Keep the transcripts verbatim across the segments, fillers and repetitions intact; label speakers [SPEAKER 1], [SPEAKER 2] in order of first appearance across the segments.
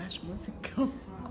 [SPEAKER 1] parte musical.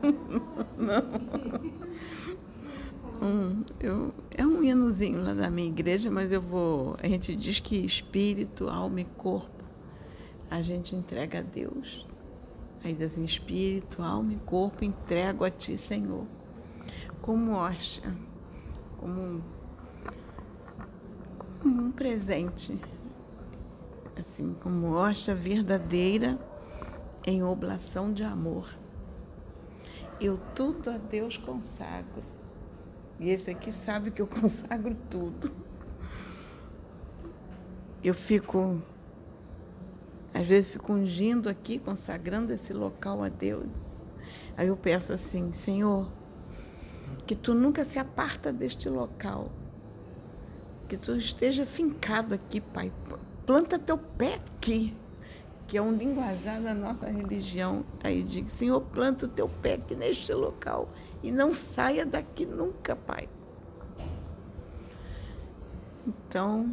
[SPEAKER 1] Não. Hum, eu, é um hinozinho lá da minha igreja, mas eu vou... A gente diz que espírito, alma e corpo a gente entrega a Deus. Aí diz assim, espírito, alma e corpo entrego a Ti, Senhor. Como hóstia, como um, como um presente. Assim, como hóstia verdadeira em oblação de amor. Eu tudo a Deus consagro. E esse aqui sabe que eu consagro tudo. Eu fico, às vezes fico ungindo aqui, consagrando esse local a Deus. Aí eu peço assim, Senhor, que Tu nunca se aparta deste local. Que Tu esteja fincado aqui, Pai. Planta Teu pé aqui, que é um linguajar da nossa religião. Aí digo, Senhor, planta o Teu pé aqui neste local. E não saia daqui nunca, Pai. Então,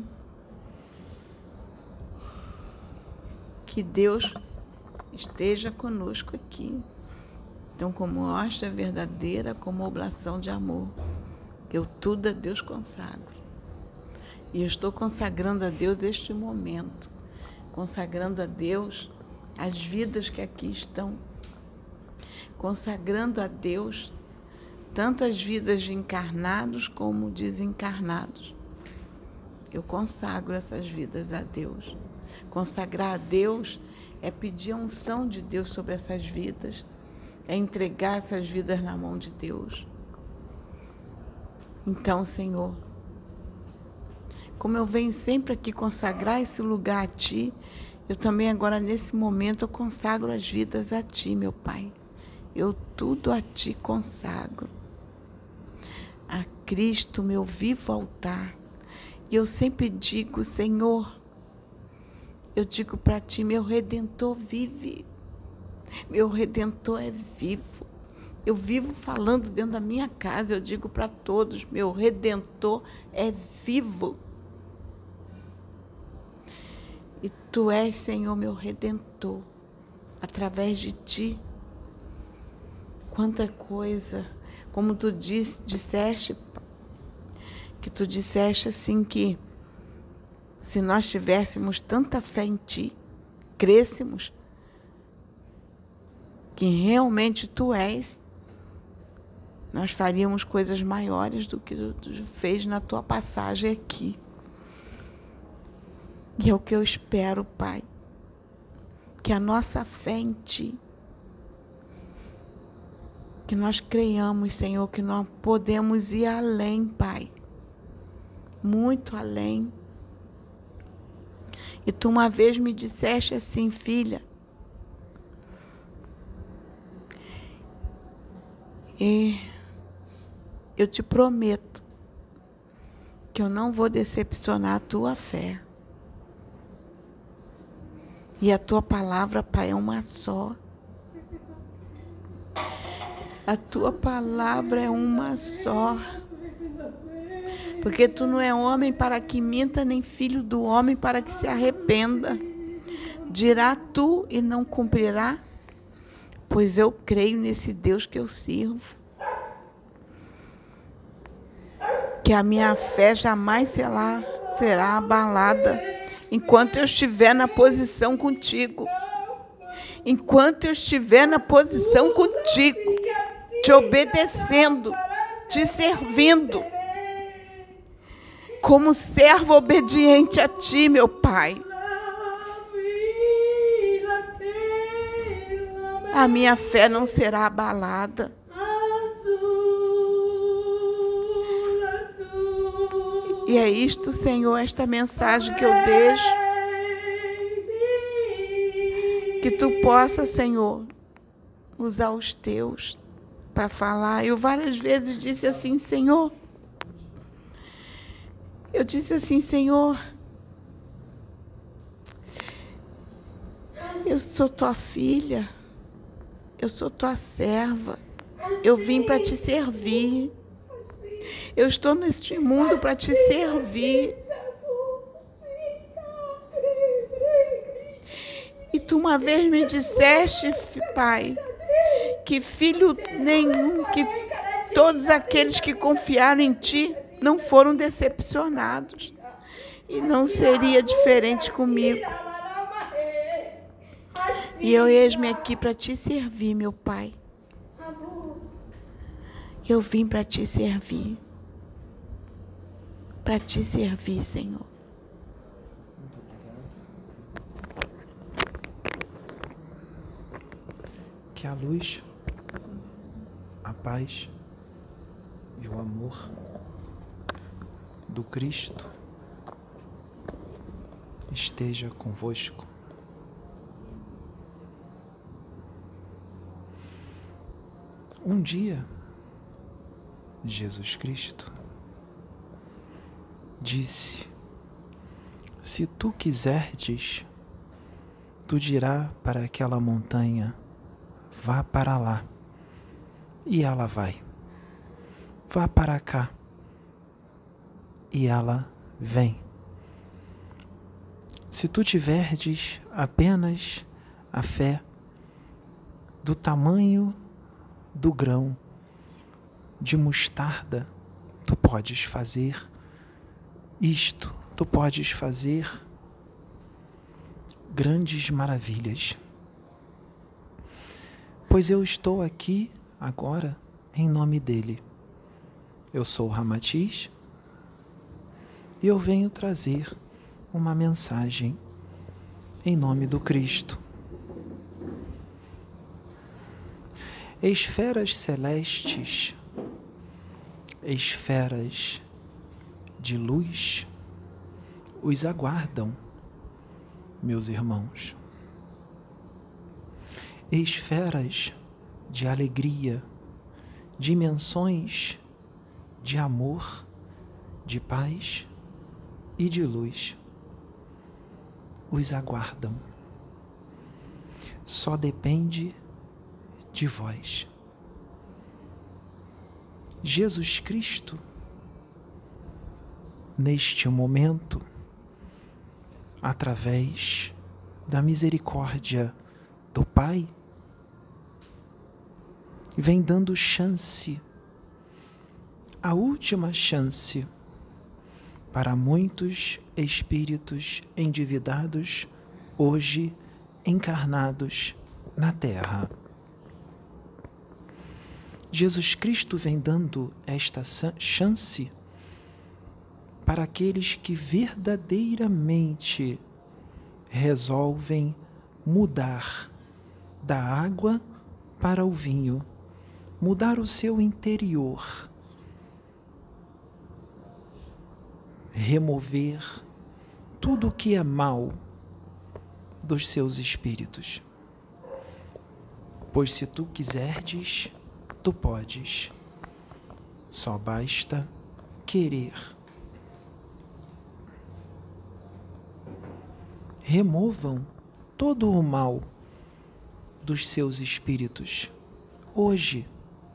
[SPEAKER 1] que Deus esteja conosco aqui. Então, como hóstia verdadeira, como oblação de amor. Eu tudo a Deus consagro. E eu estou consagrando a Deus este momento. Consagrando a Deus as vidas que aqui estão. Consagrando a Deus tanto as vidas de encarnados como desencarnados. Eu consagro essas vidas a Deus. Consagrar a Deus é pedir a unção de Deus sobre essas vidas, é entregar essas vidas na mão de Deus. Então, Senhor, como eu venho sempre aqui consagrar esse lugar a Ti, eu também agora, nesse momento, eu consagro as vidas a Ti, meu Pai. Eu tudo a Ti consagro. A Cristo, meu vivo altar. E eu sempre digo, Senhor, eu digo para Ti, meu Redentor vive. Meu Redentor é vivo. Eu vivo falando dentro da minha casa, eu digo para todos, meu Redentor é vivo. E Tu és, Senhor, meu Redentor. Através de Ti, quanta coisa... Como Tu disse, disseste, que Tu disseste assim que se nós tivéssemos tanta fé em Ti, crêssemos que realmente Tu és, nós faríamos coisas maiores do que Tu fez na Tua passagem aqui. E é o que eu espero, Pai, que a nossa fé em Ti, que nós creiamos, Senhor, que nós podemos ir além, Pai. Muito além. E Tu uma vez me disseste assim, filha, e eu te prometo que eu não vou decepcionar a Tua fé. E a Tua palavra, Pai, é uma só. A Tua palavra é uma só. Porque Tu não é homem para que minta, nem filho do homem para que se arrependa. Dirá Tu e não cumprirá? Pois eu creio nesse Deus que eu sirvo. Que a minha fé jamais será, será abalada enquanto eu estiver na posição contigo. Enquanto eu estiver na posição contigo, te obedecendo, te servindo, como servo obediente a Ti, meu Pai. A minha fé não será abalada. E é isto, Senhor, esta mensagem que eu deixo. Que Tu possa, Senhor, usar os Teus para falar. Eu várias vezes disse assim, Senhor, eu disse assim, Senhor, eu sou Tua filha, eu sou Tua serva, eu vim para Te servir, eu estou neste mundo para Te servir. E Tu uma vez me disseste, Pai, que filho nenhum, que todos aqueles que confiaram em Ti não foram decepcionados. E não seria diferente comigo. E eu eis-me aqui para Te servir, meu Pai. Eu vim para Te servir. Para Te servir, Senhor.
[SPEAKER 2] Muito obrigado. Que a luz, a paz e o amor do Cristo esteja convosco. Um dia, Jesus Cristo disse: se tu quiserdes, tu dirá para aquela montanha, vá para lá, e ela vai. Vá para cá, e ela vem. Se tu tiverdes apenas a fé do tamanho do grão de mostarda, tu podes fazer isto, tu podes fazer grandes maravilhas. Pois eu estou aqui agora em nome dele. Eu sou Ramatiz e eu venho trazer uma mensagem em nome do Cristo. Esferas celestes, esferas de luz, os aguardam, meus irmãos. Esferas de alegria, dimensões de amor, de paz e de luz, os aguardam. Só depende de vós. Jesus Cristo, neste momento, através da misericórdia do Pai, vem dando chance, a última chance, para muitos espíritos endividados, hoje encarnados na Terra. Jesus Cristo vem dando esta chance para aqueles que verdadeiramente resolvem mudar da água para o vinho, mudar o seu interior, remover tudo o que é mal dos seus espíritos. Pois se tu quiserdes, tu podes. Só basta querer. Removam todo o mal dos seus espíritos. Hoje,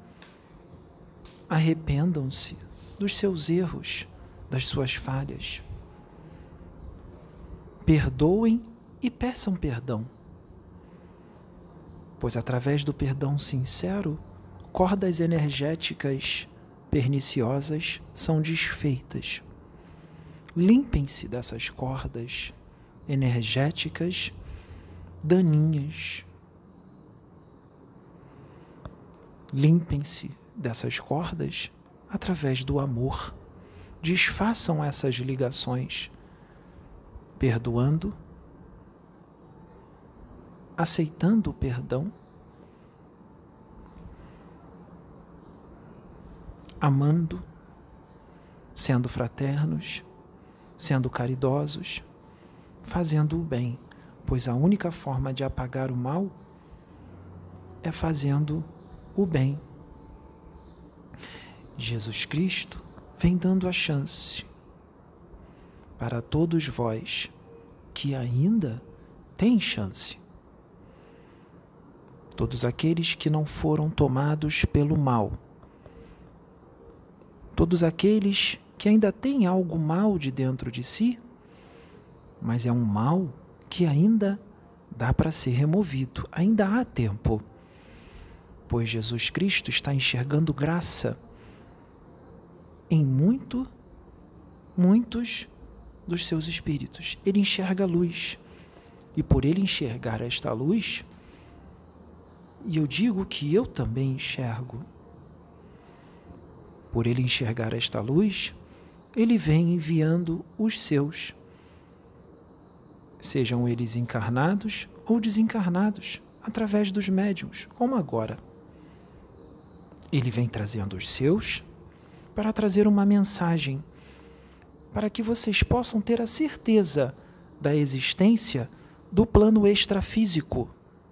[SPEAKER 2] arrependam-se dos seus erros, das suas falhas. Perdoem e peçam perdão. Pois através do perdão sincero, cordas energéticas perniciosas são desfeitas. Limpem-se dessas cordas energéticas daninhas. Limpem-se dessas cordas através do amor. Desfaçam essas ligações, perdoando, aceitando o perdão, amando, sendo fraternos, sendo caridosos, fazendo o bem, pois a única forma de apagar o mal é fazendo o bem. Jesus Cristo vem dando a chance para todos vós que ainda têm chance. Todos aqueles que não foram tomados pelo mal, todos aqueles que ainda têm algo mal de dentro de si, mas é um mal que ainda dá para ser removido, ainda há tempo. pois Jesus Cristo está enxergando graça em muito, muitos dos seus espíritos. Ele enxerga luz. E por ele enxergar esta luz, e eu digo que eu também enxergo, por ele enxergar esta luz, ele vem enviando os seus, sejam eles encarnados ou desencarnados, através dos médiuns, como agora. Ele vem trazendo os seus para trazer uma mensagem, para que vocês possam ter a certeza da existência do plano extrafísico,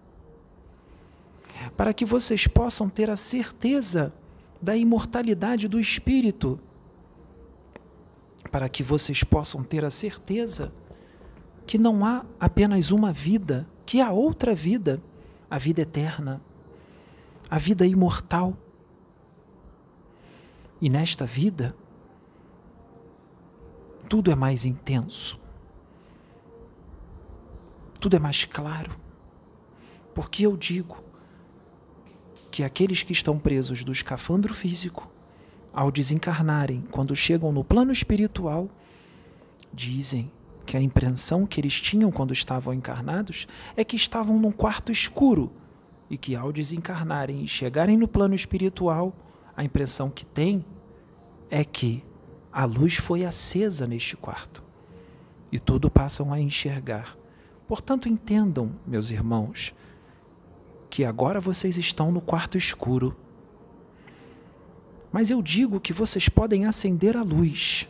[SPEAKER 2] para que vocês possam ter a certeza da imortalidade do espírito, para que vocês possam ter a certeza que não há apenas uma vida, que há outra vida, a vida eterna, a vida imortal. E nesta vida, tudo é mais intenso, tudo é mais claro, porque eu digo que aqueles que estão presos do escafandro físico, ao desencarnarem, quando chegam no plano espiritual, dizem que a impressão que eles tinham quando estavam encarnados é que estavam num quarto escuro e que ao desencarnarem e chegarem no plano espiritual, a impressão que têm é que a luz foi acesa neste quarto e tudo passam a enxergar. Portanto, entendam, meus irmãos, que agora vocês estão no quarto escuro. Mas eu digo que vocês podem acender a luz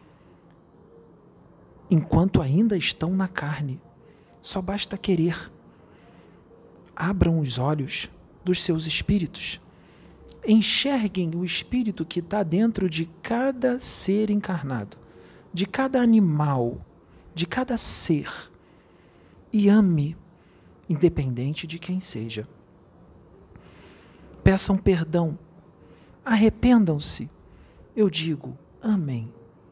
[SPEAKER 2] enquanto ainda estão na carne. Só basta querer. Abram os olhos dos seus espíritos. Enxerguem o espírito que está dentro de cada ser encarnado, de cada animal, de cada ser. E ame, independente de quem seja. Peçam perdão, arrependam-se. Eu digo, amém.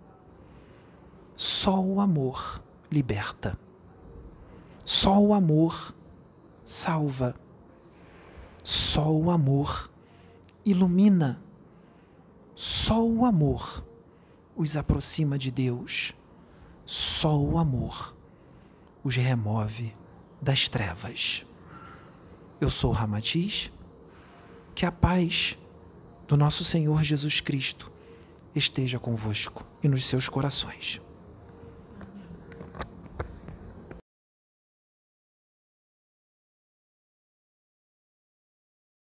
[SPEAKER 2] Só o amor liberta. Só o amor salva. Só o amor ilumina. Só o amor os aproxima de Deus. Só o amor os remove das trevas. Eu sou Ramatiz. Que a paz do nosso Senhor Jesus Cristo esteja convosco e nos seus corações.